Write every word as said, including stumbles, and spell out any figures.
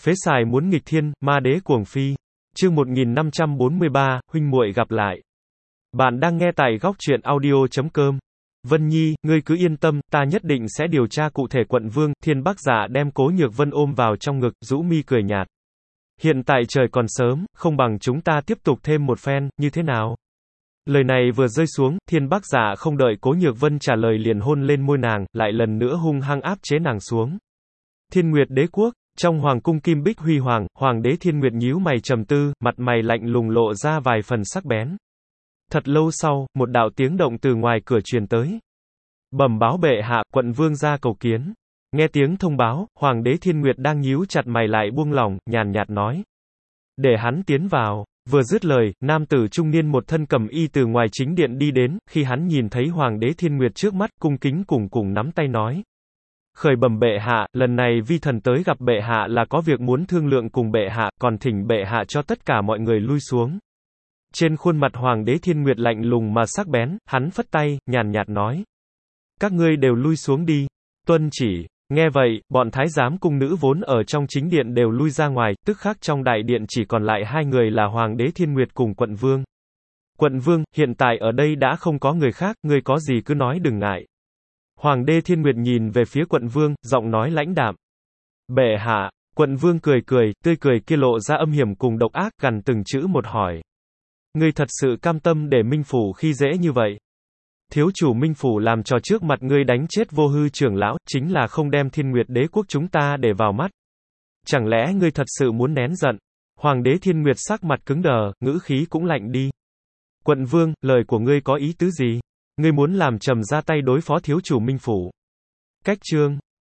Phế xài muốn nghịch thiên, ma đế cuồng phi. Chương một nghìn năm trăm bốn mươi ba, huynh muội gặp lại. Bạn đang nghe tại góc truyện audio chấm com. Vân Nhi, ngươi cứ yên tâm, ta nhất định sẽ điều tra cụ thể. Quận Vương. Thiên Bắc Giả đem Cố Nhược Vân ôm vào trong ngực, rũ mi cười nhạt. Hiện tại trời còn sớm, không bằng chúng ta tiếp tục thêm một phen, như thế nào? Lời này vừa rơi xuống, Thiên Bắc Giả không đợi Cố Nhược Vân trả lời liền hôn lên môi nàng, lại lần nữa hung hăng áp chế nàng xuống. Thiên Nguyệt Đế Quốc. Trong hoàng cung kim bích huy hoàng, hoàng đế Thiên Nguyệt nhíu mày trầm tư, mặt mày lạnh lùng lộ ra vài phần sắc bén. Thật lâu sau, một đạo tiếng động từ ngoài cửa truyền tới. Bẩm báo bệ hạ, quận vương ra cầu kiến. Nghe tiếng thông báo, hoàng đế Thiên Nguyệt đang nhíu chặt mày lại buông lỏng, nhàn nhạt nói. Để hắn tiến vào. Vừa dứt lời, nam tử trung niên một thân cầm y từ ngoài chính điện đi đến, khi hắn nhìn thấy hoàng đế Thiên Nguyệt trước mắt, cung kính cùng cùng nắm tay nói. Khởi bẩm bệ hạ, lần này vi thần tới gặp bệ hạ là có việc muốn thương lượng cùng bệ hạ, còn thỉnh bệ hạ cho tất cả mọi người lui xuống. Trên khuôn mặt hoàng đế Thiên Nguyệt lạnh lùng mà sắc bén, hắn phất tay, nhàn nhạt nói. Các ngươi đều lui xuống đi. Tuân chỉ. Nghe vậy, bọn thái giám cung nữ vốn ở trong chính điện đều lui ra ngoài, tức khắc trong đại điện chỉ còn lại hai người là hoàng đế Thiên Nguyệt cùng quận vương. Quận vương, hiện tại ở đây đã không có người khác, ngươi có gì cứ nói đừng ngại. Hoàng đế Thiên Nguyệt nhìn về phía quận vương, giọng nói lãnh đạm. Bệ hạ. Quận vương cười cười, tươi cười kia lộ ra âm hiểm cùng độc ác, gằn từng chữ một hỏi. Ngươi thật sự cam tâm để Minh Phủ khi dễ như vậy? Thiếu chủ Minh Phủ làm trò trước mặt ngươi đánh chết Vô Hư trưởng lão, chính là không đem Thiên Nguyệt Đế Quốc chúng ta để vào mắt. Chẳng lẽ ngươi thật sự muốn nén giận? Hoàng đế Thiên Nguyệt sắc mặt cứng đờ, ngữ khí cũng lạnh đi. Quận vương, lời của ngươi có ý tứ gì? Ngươi muốn làm trầm ra tay đối phó thiếu chủ Minh Phủ. Cách chương.